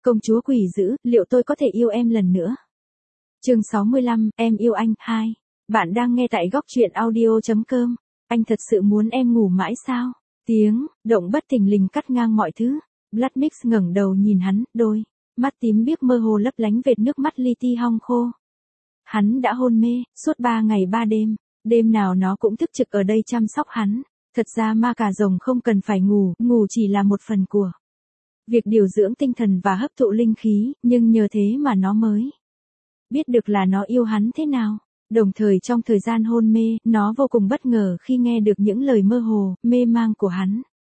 Công chúa quỷ dữ, liệu tôi có thể yêu em lần nữa? Chương 65, em yêu anh, 2. Bạn đang nghe tại góc truyện audio.com. Anh thật sự muốn em ngủ mãi sao? Tiếng động bất thình lình cắt ngang mọi thứ. Bloodmix ngẩng đầu nhìn hắn, đôi mắt tím biếc mơ hồ lấp lánh vệt nước mắt li ti hong khô. Hắn đã hôn mê suốt 3 ngày 3 đêm, đêm nào nó cũng thức trực ở đây chăm sóc hắn. Thật ra ma cà rồng không cần phải ngủ, ngủ chỉ là một phần của việc điều dưỡng tinh thần và hấp thụ linh khí, nhưng nhờ thế mà nó mới biết được là nó yêu hắn thế nào. Đồng thời trong thời gian hôn mê, nó vô cùng bất ngờ khi nghe được những lời mơ hồ, mê mang của hắn.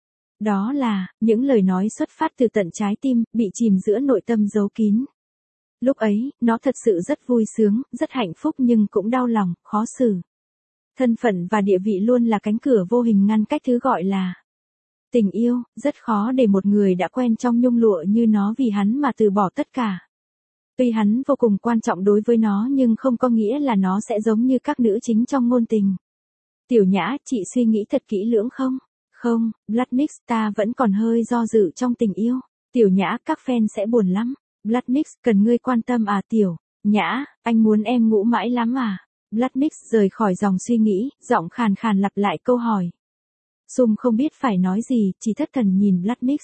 Đó là, những lời nói xuất phát từ tận trái tim, bị chìm giữa nội tâm giấu kín. Lúc ấy, nó thật sự rất vui sướng, rất hạnh phúc nhưng cũng đau lòng, khó xử. Thân phận và địa vị luôn là cánh cửa vô hình ngăn cách thứ gọi là tình yêu, rất khó để một người đã quen trong nhung lụa như nó vì hắn mà từ bỏ tất cả. Tuy hắn vô cùng quan trọng đối với nó nhưng không có nghĩa là nó sẽ giống như các nữ chính trong ngôn tình. Tiểu Nhã, chị suy nghĩ thật kỹ lưỡng không? Không, Bloodmix, ta vẫn còn hơi do dự trong tình yêu. Tiểu Nhã, các fan sẽ buồn lắm. Bloodmix, cần ngươi quan tâm à Tiểu Nhã, anh muốn em ngủ mãi lắm à? Bloodmix rời khỏi dòng suy nghĩ, giọng khàn khàn lặp lại câu hỏi. Sum không biết phải nói gì, chỉ thất thần nhìn Bloodmix.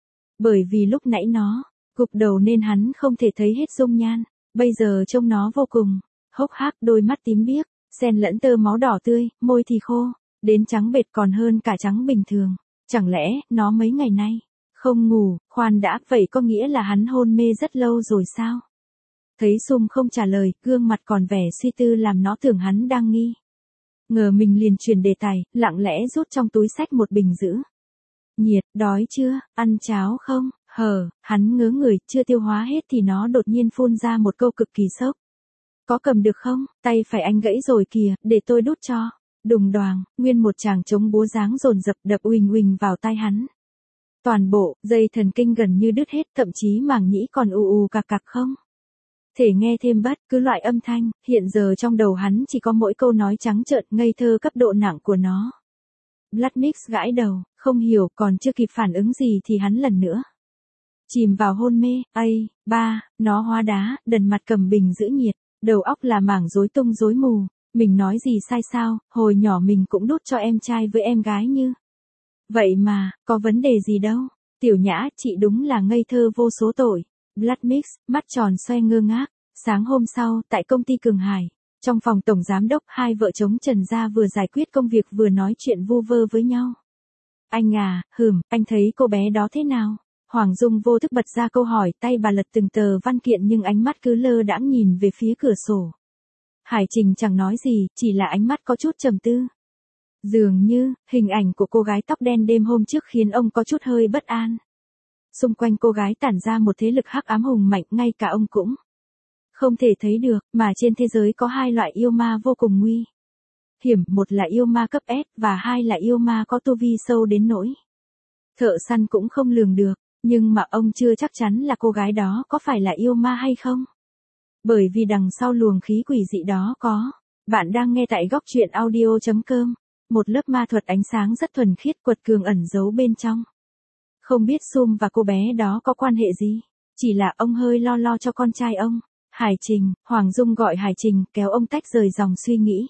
Bởi vì lúc nãy nó gục đầu nên hắn không thể thấy hết dung nhan. Bây giờ trông nó vô cùng hốc hác, đôi mắt tím biếc, xen lẫn tơ máu đỏ tươi, môi thì khô, đến trắng bệt còn hơn cả trắng bình thường. Chẳng lẽ, nó mấy ngày nay không ngủ, khoan đã, vậy có nghĩa là hắn hôn mê rất lâu rồi sao? Thấy Sum không trả lời, gương mặt còn vẻ suy tư làm nó tưởng hắn đang nghi ngờ mình, liền chuyển đề tài, lặng lẽ rút trong túi xách một bình giữ nhiệt. Đói chưa, ăn cháo không? Hắn ngớ người, chưa tiêu hóa hết thì nó đột nhiên phun ra một câu cực kỳ sốc. Có cầm được không? Tay phải anh gãy rồi kìa, để tôi đút cho. Đùng đoàng, nguyên một tràng trống búa dáng dồn dập đập uỳnh uỳnh vào tai hắn. Toàn bộ dây thần kinh gần như đứt hết, thậm chí màng nhĩ còn ù ù cạc cạc không thể nghe thêm bất cứ loại âm thanh. Hiện giờ trong đầu hắn chỉ có mỗi câu nói trắng trợn ngây thơ cấp độ nặng của nó. Bloodmix gãi đầu, không hiểu, còn chưa kịp phản ứng gì thì hắn lần nữa chìm vào hôn mê. Nó hóa đá, đần mặt cầm bình giữ nhiệt, đầu óc là mảng rối tung rối mù. Mình nói gì sai sao, hồi nhỏ mình cũng đút cho em trai với em gái như vậy mà, có vấn đề gì đâu. Tiểu Nhã, chị đúng là ngây thơ vô số tội. Bloodmix, mắt tròn xoe ngơ ngác. Sáng hôm sau, tại công ty Cường Hải, trong phòng tổng giám đốc, hai vợ chồng Trần Gia vừa giải quyết công việc vừa nói chuyện vu vơ với nhau. Anh à, anh thấy cô bé đó thế nào? Hoàng Dung vô thức bật ra câu hỏi, tay bà lật từng tờ văn kiện nhưng ánh mắt cứ lơ đãng nhìn về phía cửa sổ. Hải Trình chẳng nói gì, chỉ là ánh mắt có chút trầm tư. Dường như, hình ảnh của cô gái tóc đen đêm hôm trước khiến ông có chút hơi bất an. Xung quanh cô gái tản ra một thế lực hắc ám hùng mạnh, ngay cả ông cũng không thể thấy được, mà trên thế giới có hai loại yêu ma vô cùng nguy hiểm, một là yêu ma cấp S, và hai là yêu ma có tu vi sâu đến nỗi thợ săn cũng không lường được. Nhưng mà ông chưa chắc chắn là cô gái đó có phải là yêu ma hay không. Bởi vì đằng sau luồng khí quỷ dị đó có. Bạn đang nghe tại góc truyện audio.com. Một lớp ma thuật ánh sáng rất thuần khiết quật cường ẩn giấu bên trong. Không biết Sum và cô bé đó có quan hệ gì. Chỉ là ông hơi lo lo cho con trai ông. Hải Trình, Hoàng Dung gọi Hải Trình, kéo ông tách rời dòng suy nghĩ.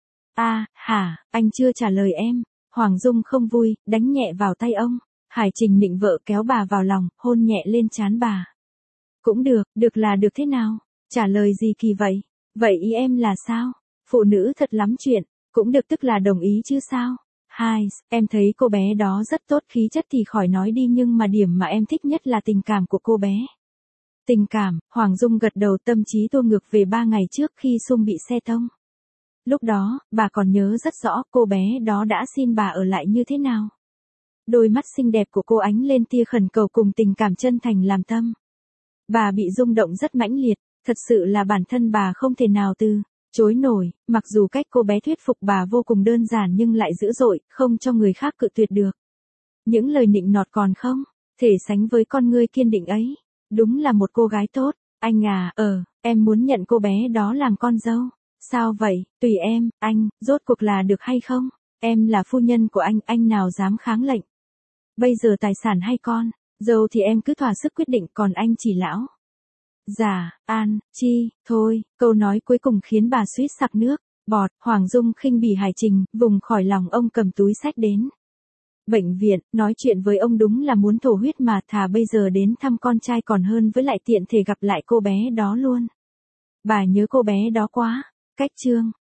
Anh chưa trả lời em. Hoàng Dung không vui, đánh nhẹ vào tay ông. Hải Trình nịnh vợ kéo bà vào lòng, hôn nhẹ lên trán bà. Cũng được là được thế nào? Trả lời gì kỳ vậy? Vậy ý em là sao? Phụ nữ thật lắm chuyện, cũng được tức là đồng ý chứ sao? Em thấy cô bé đó rất tốt, khí chất thì khỏi nói đi, nhưng mà điểm mà em thích nhất là tình cảm của cô bé. Tình cảm, Hoàng Dung gật đầu, tâm trí tua ngược về 3 ngày trước khi Sum bị xe tông. Lúc đó, bà còn nhớ rất rõ cô bé đó đã xin bà ở lại như thế nào. Đôi mắt xinh đẹp của cô ánh lên tia khẩn cầu cùng tình cảm chân thành làm tâm. Bà bị rung động rất mãnh liệt, thật sự là bản thân bà không thể nào từ chối nổi, mặc dù cách cô bé thuyết phục bà vô cùng đơn giản nhưng lại dữ dội, không cho người khác cự tuyệt được. Những lời nịnh nọt còn không thể sánh với con ngươi kiên định ấy. Đúng là một cô gái tốt. Anh à, em muốn nhận cô bé đó làm con dâu. Sao vậy? Tùy em, anh, rốt cuộc là được hay không? Em là phu nhân của anh nào dám kháng lệnh. Bây giờ tài sản hay con Dâu thì em cứ thỏa sức quyết định, còn anh chỉ lão. Dạ, An, Chi, thôi, câu nói cuối cùng khiến bà suýt sặc nước, bọt. Hoàng Dung khinh bỉ Hải Trình, vùng khỏi lòng ông cầm túi xách đến bệnh viện, nói chuyện với ông đúng là muốn thổ huyết mà, thà bây giờ đến thăm con trai còn hơn, với lại tiện thể gặp lại cô bé đó luôn. Bà nhớ cô bé đó quá. Cách chương